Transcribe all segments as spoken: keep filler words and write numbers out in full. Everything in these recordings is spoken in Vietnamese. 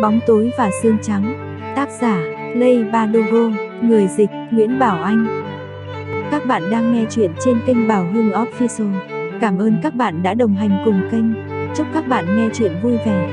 Bóng tối và xương trắng. Tác giả: Lay Badogo. Người dịch: Nguyễn Bảo Anh. Các bạn đang nghe chuyện trên kênh Bảo Hưng Official. Cảm ơn các bạn đã đồng hành cùng kênh. Chúc các bạn nghe chuyện vui vẻ.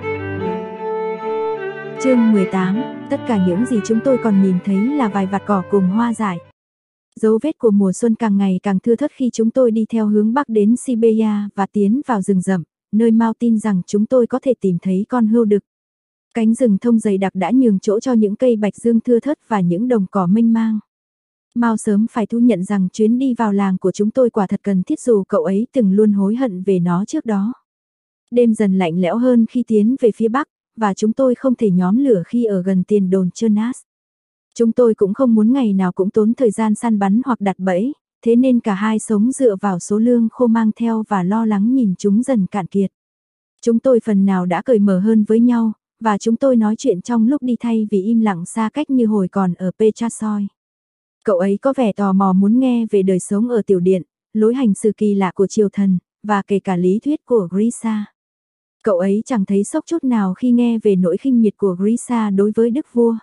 Chương mười tám. Tất cả những gì chúng tôi còn nhìn thấy là vài vạt cỏ cùng hoa dại. Dấu vết của mùa xuân càng ngày càng thưa thớt khi chúng tôi đi theo hướng bắc đến Siberia và tiến vào rừng rậm, nơi Mao tin rằng chúng tôi có thể tìm thấy con hươu đực. Cánh rừng thông dày đặc đã nhường chỗ cho những cây bạch dương thưa thớt và những đồng cỏ mênh mang. Mao sớm phải thú nhận rằng chuyến đi vào làng của chúng tôi quả thật cần thiết dù cậu ấy từng luôn hối hận về nó trước đó. Đêm dần lạnh lẽo hơn khi tiến về phía bắc, và chúng tôi không thể nhóm lửa khi ở gần tiền đồn Chernas. Chúng tôi cũng không muốn ngày nào cũng tốn thời gian săn bắn hoặc đặt bẫy, thế nên cả hai sống dựa vào số lương khô mang theo và lo lắng nhìn chúng dần cạn kiệt. Chúng tôi phần nào đã cởi mở hơn với nhau, và chúng tôi nói chuyện trong lúc đi thay vì im lặng xa cách như hồi còn ở Petrasoi. Cậu ấy có vẻ tò mò muốn nghe về đời sống ở tiểu điện, lối hành xử kỳ lạ của triều thần, và kể cả lý thuyết của Grisha. Cậu ấy chẳng thấy sốc chút nào khi nghe về nỗi khinh miệt của Grisha đối với đức vua.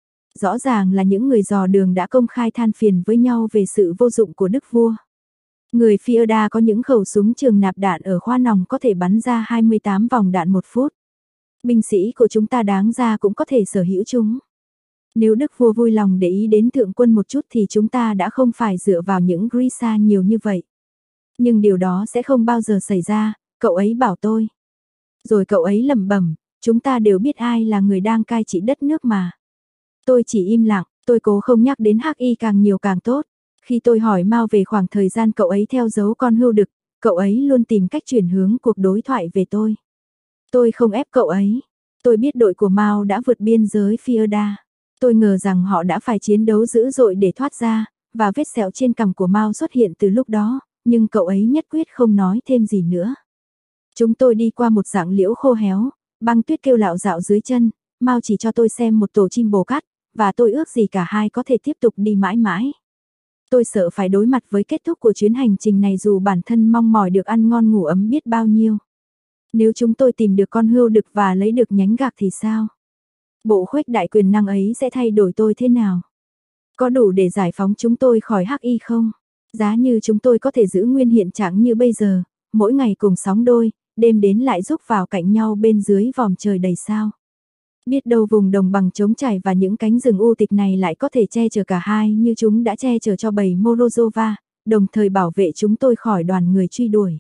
Rõ ràng là những người dò đường đã công khai than phiền với nhau về sự vô dụng của đức vua. Người Fieda có những khẩu súng trường nạp đạn ở khoa nòng có thể bắn ra hai mươi tám vòng đạn một phút. Binh sĩ của chúng ta đáng ra cũng có thể sở hữu chúng. Nếu đức vua vui lòng để ý đến thượng quân một chút thì chúng ta đã không phải dựa vào những Grisha nhiều như vậy. Nhưng điều đó sẽ không bao giờ xảy ra, cậu ấy bảo tôi. Rồi cậu ấy lẩm bẩm, chúng ta đều biết ai là người đang cai trị đất nước mà. Tôi chỉ im lặng, tôi cố không nhắc đến Hắc Y càng nhiều càng tốt. Khi tôi hỏi Mao về khoảng thời gian cậu ấy theo dấu con hươu đực, cậu ấy luôn tìm cách chuyển hướng cuộc đối thoại về tôi. Tôi không ép cậu ấy. Tôi biết đội của Mao đã vượt biên giới Fieda. Tôi ngờ rằng họ đã phải chiến đấu dữ dội để thoát ra, và vết sẹo trên cằm của Mao xuất hiện từ lúc đó, nhưng cậu ấy nhất quyết không nói thêm gì nữa. Chúng tôi đi qua một rặng liễu khô héo, băng tuyết kêu lạo dạo dưới chân, Mao chỉ cho tôi xem một tổ chim bồ cát, và tôi ước gì cả hai có thể tiếp tục đi mãi mãi. Tôi sợ phải đối mặt với kết thúc của chuyến hành trình này dù bản thân mong mỏi được ăn ngon ngủ ấm biết bao nhiêu. Nếu chúng tôi tìm được con hươu đực và lấy được nhánh gạc thì sao? Bộ khuếch đại quyền năng ấy sẽ thay đổi tôi thế nào? Có đủ để giải phóng chúng tôi khỏi Hắc Y không? Giá như chúng tôi có thể giữ nguyên hiện trạng như bây giờ, mỗi ngày cùng sóng đôi, đêm đến lại rúc vào cạnh nhau bên dưới vòm trời đầy sao. Biết đâu vùng đồng bằng trống trải và những cánh rừng u tịch này lại có thể che chở cả hai như chúng đã che chở cho bầy Morozova, đồng thời bảo vệ chúng tôi khỏi đoàn người truy đuổi.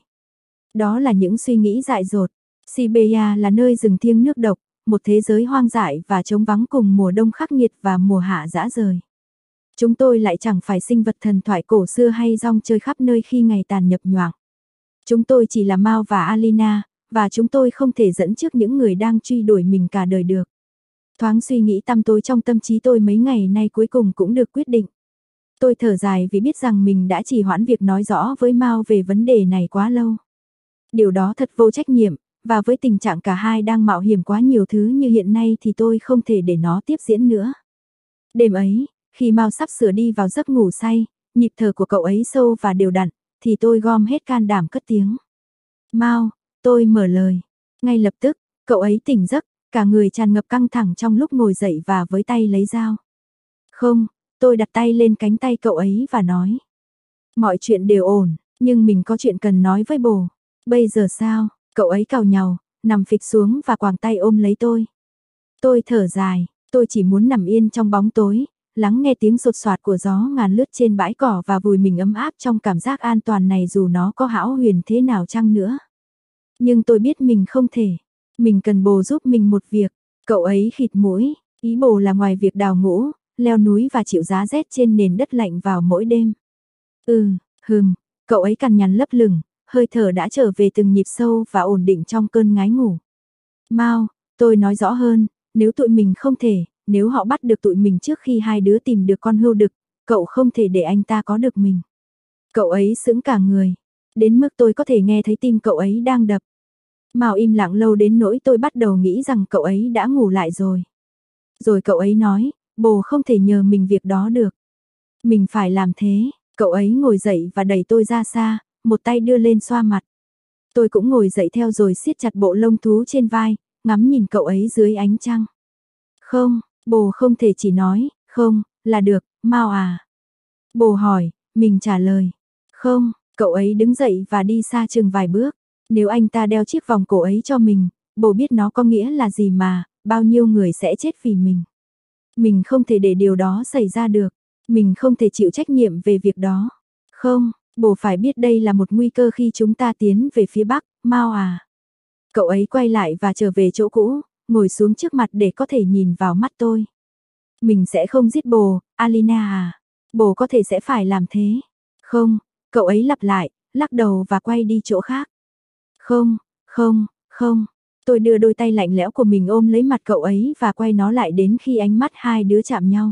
Đó là những suy nghĩ dại dột. Siberia là nơi rừng thiêng nước độc, một thế giới hoang dại và trống vắng cùng mùa đông khắc nghiệt và mùa hạ dã rời. Chúng tôi lại chẳng phải sinh vật thần thoại cổ xưa hay rong chơi khắp nơi khi ngày tàn nhập nhoạng. Chúng tôi chỉ là Mao và Alina, và chúng tôi không thể dẫn trước những người đang truy đuổi mình cả đời được. Thoáng suy nghĩ tăm tối trong tâm trí tôi mấy ngày nay cuối cùng cũng được quyết định. Tôi thở dài vì biết rằng mình đã trì hoãn việc nói rõ với Mao về vấn đề này quá lâu. Điều đó thật vô trách nhiệm, và với tình trạng cả hai đang mạo hiểm quá nhiều thứ như hiện nay thì tôi không thể để nó tiếp diễn nữa. Đêm ấy, khi Mao sắp sửa đi vào giấc ngủ say, nhịp thở của cậu ấy sâu và đều đặn, thì tôi gom hết can đảm cất tiếng. Mao, tôi mở lời. Ngay lập tức, cậu ấy tỉnh giấc, cả người tràn ngập căng thẳng trong lúc ngồi dậy và với tay lấy dao. Không, tôi đặt tay lên cánh tay cậu ấy và nói. Mọi chuyện đều ổn, nhưng mình có chuyện cần nói với bồ. Bây giờ sao? Cậu ấy càu nhàu, nằm phịch xuống và quàng tay ôm lấy tôi. Tôi thở dài, tôi chỉ muốn nằm yên trong bóng tối, lắng nghe tiếng sột soạt của gió ngàn lướt trên bãi cỏ và vùi mình ấm áp trong cảm giác an toàn này dù nó có hão huyền thế nào chăng nữa. Nhưng tôi biết mình không thể. Mình cần bồ giúp mình một việc. Cậu ấy khịt mũi, ý bồ là ngoài việc đào ngũ, leo núi và chịu giá rét trên nền đất lạnh vào mỗi đêm. Ừ, hừm, cậu ấy cằn nhằn lấp lửng, hơi thở đã trở về từng nhịp sâu và ổn định trong cơn ngái ngủ. Mao, tôi nói rõ hơn, nếu tụi mình không thể, nếu họ bắt được tụi mình trước khi hai đứa tìm được con hươu đực, cậu không thể để anh ta có được mình. Cậu ấy sững cả người, đến mức tôi có thể nghe thấy tim cậu ấy đang đập. Mao im lặng lâu đến nỗi tôi bắt đầu nghĩ rằng cậu ấy đã ngủ lại rồi. Rồi cậu ấy nói, bồ không thể nhờ mình việc đó được. Mình phải làm thế. Cậu ấy ngồi dậy và đẩy tôi ra xa, một tay đưa lên xoa mặt. Tôi cũng ngồi dậy theo rồi siết chặt bộ lông thú trên vai, ngắm nhìn cậu ấy dưới ánh trăng. Không, bồ không thể chỉ nói, không, là được, Mao à. Bồ hỏi, mình trả lời, không, cậu ấy đứng dậy và đi xa chừng vài bước. Nếu anh ta đeo chiếc vòng cổ ấy cho mình, bồ biết nó có nghĩa là gì mà, bao nhiêu người sẽ chết vì mình. Mình không thể để điều đó xảy ra được, mình không thể chịu trách nhiệm về việc đó. Không, bồ phải biết đây là một nguy cơ khi chúng ta tiến về phía Bắc, Mao à. Cậu ấy quay lại và trở về chỗ cũ, ngồi xuống trước mặt để có thể nhìn vào mắt tôi. Mình sẽ không giết bồ, Alina à. Bồ có thể sẽ phải làm thế. Không, cậu ấy lặp lại, lắc đầu và quay đi chỗ khác. Không, không, không. Tôi đưa đôi tay lạnh lẽo của mình ôm lấy mặt cậu ấy và quay nó lại đến khi ánh mắt hai đứa chạm nhau.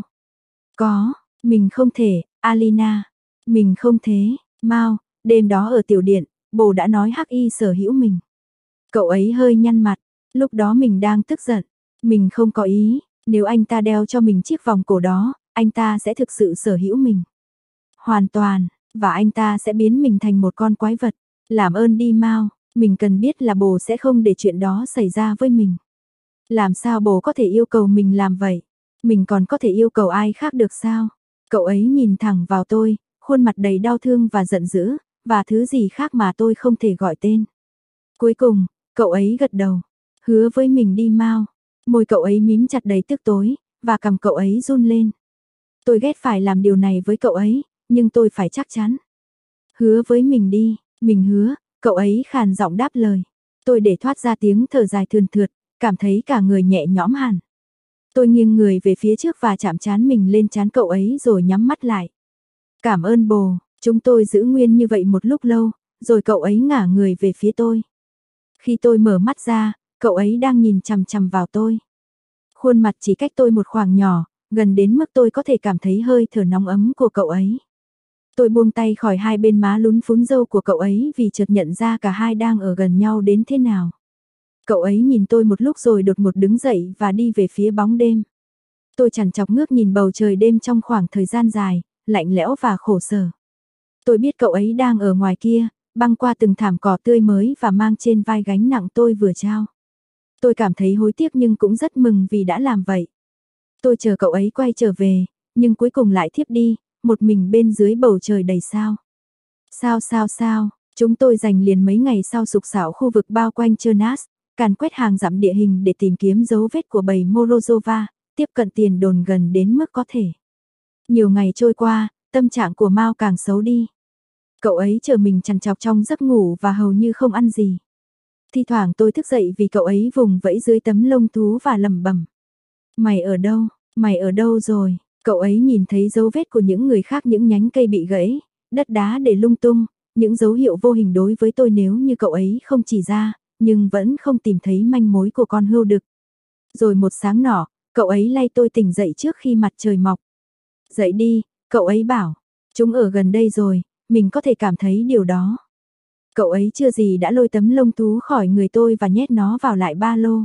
Có, mình không thể, Alina. Mình không thế, Mao, đêm đó ở tiểu điện, bồ đã nói hắc y sở hữu mình. Cậu ấy hơi nhăn mặt, lúc đó mình đang tức giận. Mình không có ý, nếu anh ta đeo cho mình chiếc vòng cổ đó, anh ta sẽ thực sự sở hữu mình. Hoàn toàn, và anh ta sẽ biến mình thành một con quái vật. Làm ơn đi Mao, mình cần biết là bồ sẽ không để chuyện đó xảy ra với mình. Làm sao bồ có thể yêu cầu mình làm vậy? Mình còn có thể yêu cầu ai khác được sao? Cậu ấy nhìn thẳng vào tôi, khuôn mặt đầy đau thương và giận dữ, và thứ gì khác mà tôi không thể gọi tên. Cuối cùng, cậu ấy gật đầu, hứa với mình đi Mao. Môi cậu ấy mím chặt đầy tức tối, và cằm cậu ấy run lên. Tôi ghét phải làm điều này với cậu ấy, nhưng tôi phải chắc chắn. Hứa với mình đi, mình hứa, cậu ấy khàn giọng đáp lời. Tôi để thoát ra tiếng thở dài thườn thượt, cảm thấy cả người nhẹ nhõm hẳn. Tôi nghiêng người về phía trước và chạm trán mình lên trán cậu ấy rồi nhắm mắt lại. Cảm ơn bồ, chúng tôi giữ nguyên như vậy một lúc lâu, rồi cậu ấy ngả người về phía tôi. Khi tôi mở mắt ra, cậu ấy đang nhìn chằm chằm vào tôi. Khuôn mặt chỉ cách tôi một khoảng nhỏ, gần đến mức tôi có thể cảm thấy hơi thở nóng ấm của cậu ấy. Tôi buông tay khỏi hai bên má lún phún râu của cậu ấy vì chợt nhận ra cả hai đang ở gần nhau đến thế nào. Cậu ấy nhìn tôi một lúc rồi đột ngột đứng dậy và đi về phía bóng đêm. Tôi chằn chọc ngước nhìn bầu trời đêm trong khoảng thời gian dài, lạnh lẽo và khổ sở. Tôi biết cậu ấy đang ở ngoài kia, băng qua từng thảm cỏ tươi mới và mang trên vai gánh nặng tôi vừa trao. Tôi cảm thấy hối tiếc nhưng cũng rất mừng vì đã làm vậy. Tôi chờ cậu ấy quay trở về, nhưng cuối cùng lại thiếp đi, một mình bên dưới bầu trời đầy sao. Sao sao sao, chúng tôi dành liền mấy ngày sau sục sạo khu vực bao quanh Chernas, càn quét hàng dặm địa hình để tìm kiếm dấu vết của bầy Morozova, tiếp cận tiền đồn gần đến mức có thể. Nhiều ngày trôi qua, tâm trạng của Mao càng xấu đi. Cậu ấy chờ mình trằn trọc trong giấc ngủ và hầu như không ăn gì. Thi thoảng tôi thức dậy vì cậu ấy vùng vẫy dưới tấm lông thú và lẩm bẩm. Mày ở đâu, mày ở đâu rồi? Cậu ấy nhìn thấy dấu vết của những người khác, những nhánh cây bị gãy, đất đá để lung tung, những dấu hiệu vô hình đối với tôi nếu như cậu ấy không chỉ ra, nhưng vẫn không tìm thấy manh mối của con hươu đực. Rồi một sáng nọ, cậu ấy lay tôi tỉnh dậy trước khi mặt trời mọc. Dậy đi, cậu ấy bảo, chúng ở gần đây rồi, mình có thể cảm thấy điều đó. Cậu ấy chưa gì đã lôi tấm lông thú khỏi người tôi và nhét nó vào lại ba lô.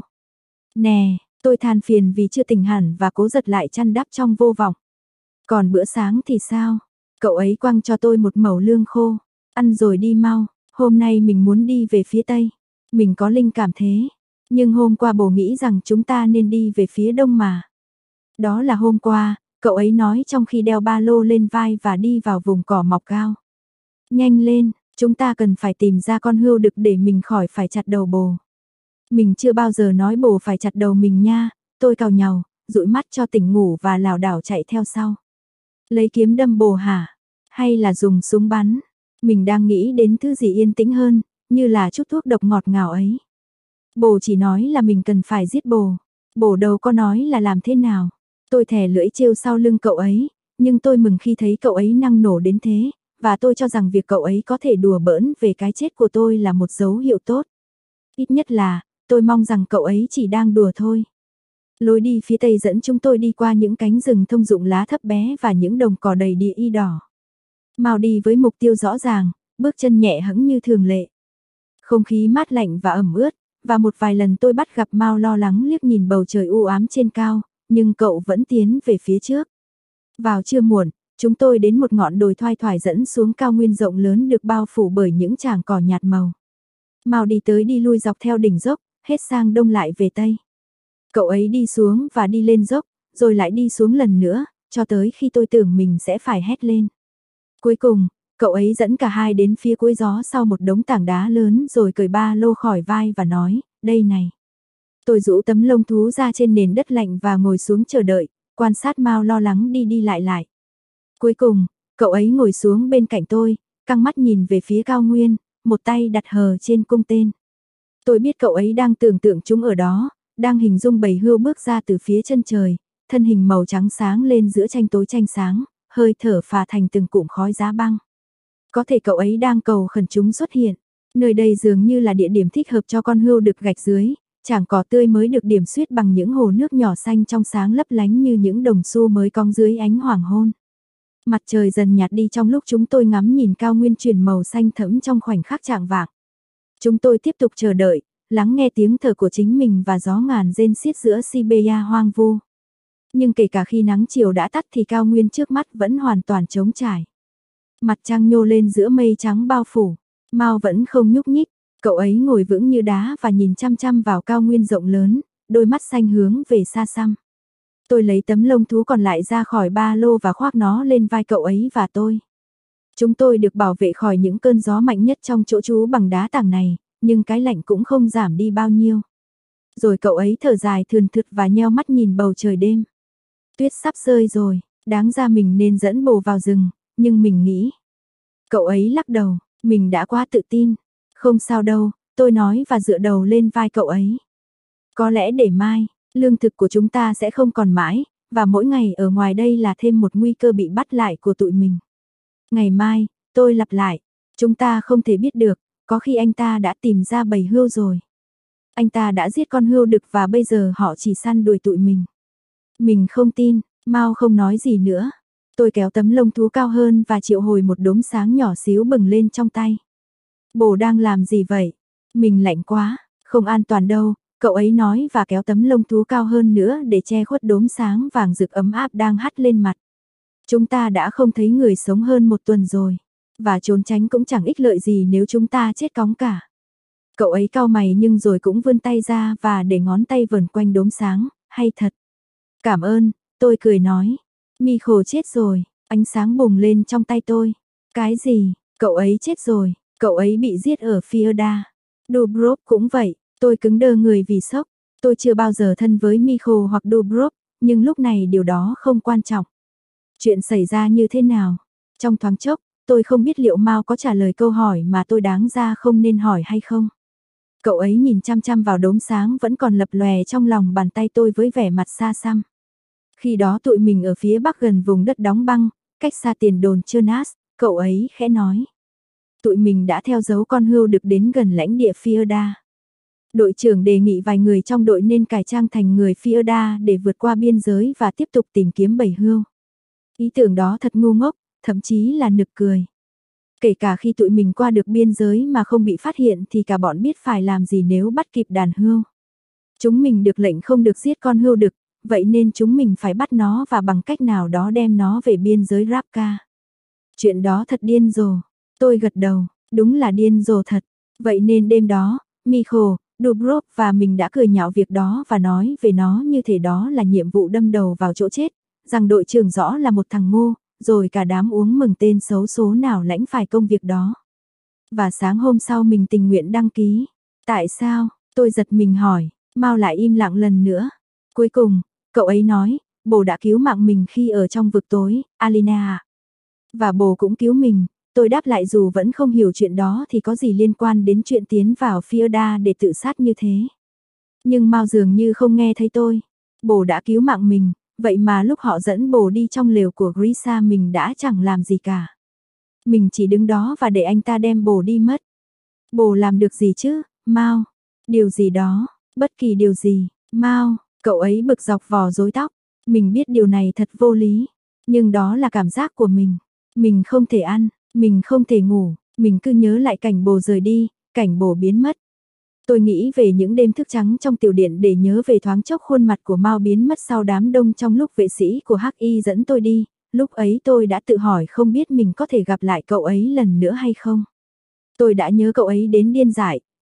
Nè, tôi than phiền vì chưa tỉnh hẳn và cố giật lại chăn đắp trong vô vọng. Còn bữa sáng thì sao? Cậu ấy quăng cho tôi một mẩu lương khô. Ăn rồi đi mau, hôm nay mình muốn đi về phía Tây. Mình có linh cảm thế. Nhưng hôm qua bồ nghĩ rằng chúng ta nên đi về phía Đông mà. Đó là hôm qua, cậu ấy nói trong khi đeo ba lô lên vai và đi vào vùng cỏ mọc cao. Nhanh lên, chúng ta cần phải tìm ra con hươu đực để mình khỏi phải chặt đầu bồ. Mình chưa bao giờ nói bồ phải chặt đầu mình nha, tôi cào nhàu, dụi mắt cho tỉnh ngủ và lảo đảo chạy theo sau. Lấy kiếm đâm bồ hả? Hay là dùng súng bắn? Mình đang nghĩ đến thứ gì yên tĩnh hơn, như là chút thuốc độc ngọt ngào ấy. Bồ chỉ nói là mình cần phải giết bồ. Bồ đâu có nói là làm thế nào. Tôi thè lưỡi trêu sau lưng cậu ấy, nhưng tôi mừng khi thấy cậu ấy năng nổ đến thế, và tôi cho rằng việc cậu ấy có thể đùa bỡn về cái chết của tôi là một dấu hiệu tốt. Ít nhất là, tôi mong rằng cậu ấy chỉ đang đùa thôi. Lối đi phía tây dẫn chúng tôi đi qua những cánh rừng thông dụng lá thấp bé và những đồng cỏ đầy địa y đỏ. Mao đi với mục tiêu rõ ràng, bước chân nhẹ hững như thường lệ. Không khí mát lạnh và ẩm ướt, và một vài lần tôi bắt gặp Mao lo lắng liếc nhìn bầu trời u ám trên cao, nhưng cậu vẫn tiến về phía trước. Vào trưa muộn, chúng tôi đến một ngọn đồi thoai thoải dẫn xuống cao nguyên rộng lớn được bao phủ bởi những tràng cỏ nhạt màu. Mao đi tới đi lui dọc theo đỉnh dốc, hết sang đông lại về tây. Cậu ấy đi xuống và đi lên dốc, rồi lại đi xuống lần nữa, cho tới khi tôi tưởng mình sẽ phải hét lên. Cuối cùng, cậu ấy dẫn cả hai đến phía cuối gió sau một đống tảng đá lớn rồi cởi ba lô khỏi vai và nói, đây này. Tôi rũ tấm lông thú ra trên nền đất lạnh và ngồi xuống chờ đợi, quan sát Mao lo lắng đi đi lại lại. Cuối cùng, cậu ấy ngồi xuống bên cạnh tôi, căng mắt nhìn về phía cao nguyên, một tay đặt hờ trên cung tên. Tôi biết cậu ấy đang tưởng tượng chúng ở đó, đang hình dung bầy hươu bước ra từ phía chân trời, thân hình màu trắng sáng lên giữa tranh tối tranh sáng, hơi thở phà thành từng cụm khói giá băng. Có thể cậu ấy đang cầu khẩn chúng xuất hiện. Nơi đây dường như là địa điểm thích hợp cho con hươu đực gạch dưới, chảng cỏ tươi mới được điểm xuyết bằng những hồ nước nhỏ xanh trong sáng lấp lánh như những đồng xu mới cong dưới ánh hoàng hôn. Mặt trời dần nhạt đi trong lúc chúng tôi ngắm nhìn cao nguyên chuyển màu xanh thẫm trong khoảnh khắc chạng vạng. Chúng tôi tiếp tục chờ đợi, lắng nghe tiếng thở của chính mình và gió ngàn rên xiết giữa Siberia hoang vu. Nhưng kể cả khi nắng chiều đã tắt thì cao nguyên trước mắt vẫn hoàn toàn trống trải. Mặt trăng nhô lên giữa mây trắng bao phủ, Mao vẫn không nhúc nhích, cậu ấy ngồi vững như đá và nhìn chăm chăm vào cao nguyên rộng lớn, đôi mắt xanh hướng về xa xăm. Tôi lấy tấm lông thú còn lại ra khỏi ba lô và khoác nó lên vai cậu ấy và tôi. Chúng tôi được bảo vệ khỏi những cơn gió mạnh nhất trong chỗ trú bằng đá tảng này, nhưng cái lạnh cũng không giảm đi bao nhiêu. Rồi cậu ấy thở dài thườn thượt và nheo mắt nhìn bầu trời đêm. Tuyết sắp rơi rồi, đáng ra mình nên dẫn bồ vào rừng, nhưng mình nghĩ. Cậu ấy lắc đầu, mình đã quá tự tin. Không sao đâu, tôi nói và dựa đầu lên vai cậu ấy. Có lẽ để mai, lương thực của chúng ta sẽ không còn mãi, và mỗi ngày ở ngoài đây là thêm một nguy cơ bị bắt lại của tụi mình. Ngày mai, tôi lặp lại, chúng ta không thể biết được, có khi anh ta đã tìm ra bầy hươu rồi. Anh ta đã giết con hươu đực và bây giờ họ chỉ săn đuổi tụi mình. Mình không tin, Mao không nói gì nữa. Tôi kéo tấm lông thú cao hơn và triệu hồi một đốm sáng nhỏ xíu bừng lên trong tay. Bồ đang làm gì vậy? Mình lạnh quá, không an toàn đâu, cậu ấy nói và kéo tấm lông thú cao hơn nữa để che khuất đốm sáng vàng rực ấm áp đang hắt lên mặt. Chúng ta đã không thấy người sống hơn một tuần rồi, và trốn tránh cũng chẳng ích lợi gì nếu chúng ta chết cóng cả. Cậu ấy cau mày nhưng rồi cũng vươn tay ra và để ngón tay vờn quanh đốm sáng, hay thật. Cảm ơn, tôi cười nói. Michael chết rồi, ánh sáng bùng lên trong tay tôi. Cái gì, cậu ấy chết rồi, cậu ấy bị giết ở Fierda. Dubrov cũng vậy, tôi cứng đơ người vì sốc. Tôi chưa bao giờ thân với Michael hoặc Dubrov, nhưng lúc này điều đó không quan trọng. Chuyện xảy ra như thế nào? Trong thoáng chốc, tôi không biết liệu Mao có trả lời câu hỏi mà tôi đáng ra không nên hỏi hay không. Cậu ấy nhìn chăm chăm vào đốm sáng vẫn còn lập lòe trong lòng bàn tay tôi với vẻ mặt xa xăm. Khi đó tụi mình ở phía bắc gần vùng đất đóng băng, cách xa tiền đồn Chernas, cậu ấy khẽ nói. Tụi mình đã theo dấu con hươu đực đến gần lãnh địa Fierda. Đội trưởng đề nghị vài người trong đội nên cải trang thành người Fierda để vượt qua biên giới và tiếp tục tìm kiếm bầy hươu. Ý tưởng đó thật ngu ngốc, thậm chí là nực cười. Kể cả khi tụi mình qua được biên giới mà không bị phát hiện thì cả bọn biết phải làm gì nếu bắt kịp đàn hươu. Chúng mình được lệnh không được giết con hươu đực, vậy nên chúng mình phải bắt nó và bằng cách nào đó đem nó về biên giới Rabka. Chuyện đó thật điên rồ. Tôi gật đầu, đúng là điên rồ thật. Vậy nên đêm đó, Michael, Dubrov và mình đã cười nhạo việc đó và nói về nó như thể đó là nhiệm vụ đâm đầu vào chỗ chết, rằng đội trưởng rõ là một thằng ngu, rồi cả đám uống mừng tên xấu số nào lãnh phải công việc đó. Và sáng hôm sau mình tình nguyện đăng ký. Tại sao? Tôi giật mình hỏi, Mao lại im lặng lần nữa. Cuối cùng, cậu ấy nói, bồ đã cứu mạng mình khi ở trong vực tối, Alina. Và bồ cũng cứu mình. Tôi đáp lại dù vẫn không hiểu chuyện đó thì có gì liên quan đến chuyện tiến vào Fierda để tự sát như thế. Nhưng Mao dường như không nghe thấy tôi. Bồ đã cứu mạng mình, vậy mà lúc họ dẫn bồ đi trong lều của Grisa mình đã chẳng làm gì cả. Mình chỉ đứng đó và để anh ta đem bồ đi mất. Bồ làm được gì chứ, Mao? Điều gì đó, bất kỳ điều gì, Mao, cậu ấy bực dọc vò rối tóc. Mình biết điều này thật vô lý, nhưng đó là cảm giác của mình. Mình không thể ăn, mình không thể ngủ, mình cứ nhớ lại cảnh bồ rời đi, cảnh bồ biến mất. Tôi nghĩ về những đêm thức trắng trong tiểu điện để nhớ về thoáng chốc khuôn mặt của Mao biến mất sau đám đông trong lúc vệ sĩ của Hắc Y dẫn tôi đi. Lúc ấy tôi đã tự hỏi không biết mình có thể gặp lại cậu ấy lần nữa hay không. Tôi đã nhớ cậu ấy đến điên dại,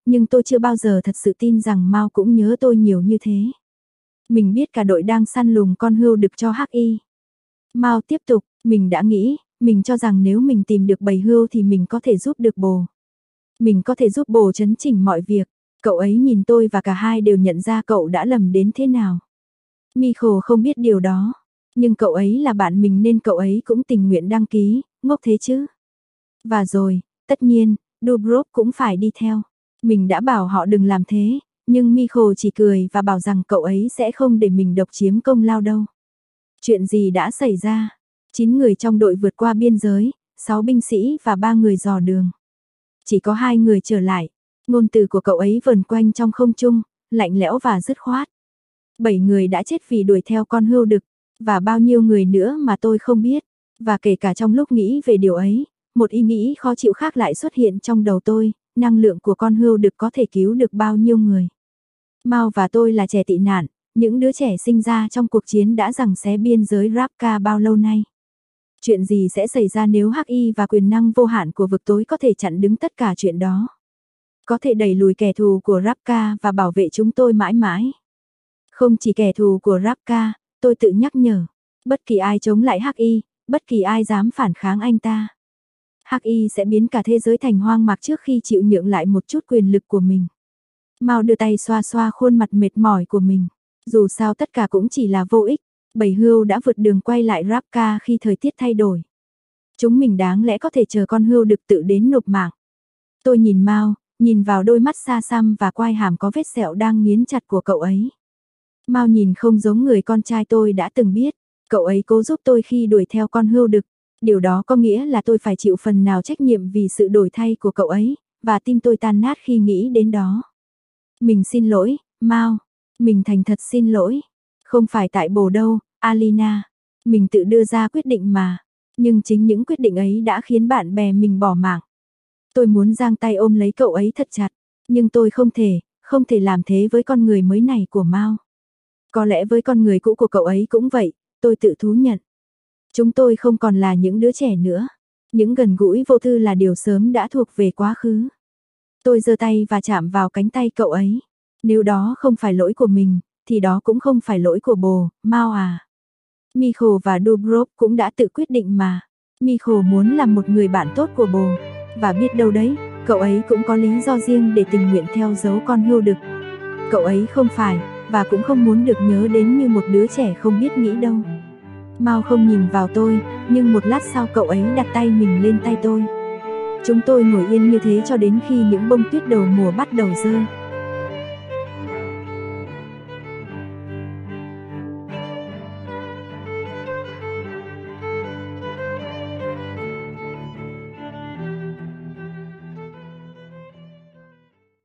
Nhưng tôi chưa bao giờ thật sự tin rằng Mao cũng nhớ tôi nhiều như thế. Mình biết cả đội đang săn lùng con hươu đực cho Hắc Y. Mao tiếp tục, mình đã nghĩ, mình cho rằng nếu mình tìm được bầy hươu thì mình có thể giúp được bồ. Mình có thể giúp bồ chấn chỉnh mọi việc. Cậu ấy nhìn tôi và cả hai đều nhận ra cậu đã lầm đến thế nào. Michael không biết điều đó, nhưng cậu ấy là bạn mình nên cậu ấy cũng tình nguyện đăng ký, ngốc thế chứ. Và rồi, tất nhiên, Dubrov cũng phải đi theo. Mình đã bảo họ đừng làm thế, nhưng Michael chỉ cười và bảo rằng cậu ấy sẽ không để mình độc chiếm công lao đâu. Chuyện gì đã xảy ra? chín người trong đội vượt qua biên giới, sáu binh sĩ và ba người dò đường. Chỉ có hai người trở lại. Ngôn từ của cậu ấy vần quanh trong không trung, lạnh lẽo và dứt khoát. Bảy người đã chết vì đuổi theo con hươu đực, và bao nhiêu người nữa mà tôi không biết. Và kể cả trong lúc nghĩ về điều ấy, một ý nghĩ khó chịu khác lại xuất hiện trong đầu tôi, năng lượng của con hươu đực có thể cứu được bao nhiêu người. Mao và tôi là trẻ tị nạn, những đứa trẻ sinh ra trong cuộc chiến đã giằng xé biên giới Rabka bao lâu nay. Chuyện gì sẽ xảy ra nếu Hắc Y và quyền năng vô hạn của vực tối có thể chặn đứng tất cả chuyện đó? Có thể đẩy lùi kẻ thù của Rabka và bảo vệ chúng tôi mãi mãi. Không chỉ kẻ thù của Rabka, tôi tự nhắc nhở, bất kỳ ai chống lại Hắc Y, bất kỳ ai dám phản kháng anh ta, Hắc Y sẽ biến cả thế giới thành hoang mạc trước khi chịu nhượng lại một chút quyền lực của mình. Mao đưa tay xoa xoa khuôn mặt mệt mỏi của mình. Dù sao tất cả cũng chỉ là vô ích. Bầy hươu đã vượt đường quay lại Rabka khi thời tiết thay đổi. Chúng mình đáng lẽ có thể chờ con hươu đực tự đến nộp mạng. Tôi nhìn Mao, nhìn vào đôi mắt xa xăm và quai hàm có vết sẹo đang nghiến chặt của cậu ấy. Mao nhìn không giống người con trai tôi đã từng biết. Cậu ấy cố giúp tôi khi đuổi theo con hươu đực. Điều đó có nghĩa là tôi phải chịu phần nào trách nhiệm vì sự đổi thay của cậu ấy, và tim tôi tan nát khi nghĩ đến đó. Mình xin lỗi, Mao. Mình thành thật xin lỗi. Không phải tại bồ đâu, Alina. Mình tự đưa ra quyết định mà. Nhưng chính những quyết định ấy đã khiến bạn bè mình bỏ mạng. Tôi muốn giang tay ôm lấy cậu ấy thật chặt. Nhưng tôi không thể, không thể làm thế với con người mới này của Mao. Có lẽ với con người cũ của cậu ấy cũng vậy, tôi tự thú nhận. Chúng tôi không còn là những đứa trẻ nữa. Những gần gũi vô tư là điều sớm đã thuộc về quá khứ. Tôi giơ tay và chạm vào cánh tay cậu ấy. Nếu đó không phải lỗi của mình, thì đó cũng không phải lỗi của bồ, Mao à. Michael và Dubrov cũng đã tự quyết định mà. Michael muốn làm một người bạn tốt của bồ. Và biết đâu đấy, cậu ấy cũng có lý do riêng để tình nguyện theo dấu con hươu đực. Cậu ấy không phải, và cũng không muốn được nhớ đến như một đứa trẻ không biết nghĩ đâu. Mao không nhìn vào tôi, nhưng một lát sau cậu ấy đặt tay mình lên tay tôi. Chúng tôi ngồi yên như thế cho đến khi những bông tuyết đầu mùa bắt đầu rơi.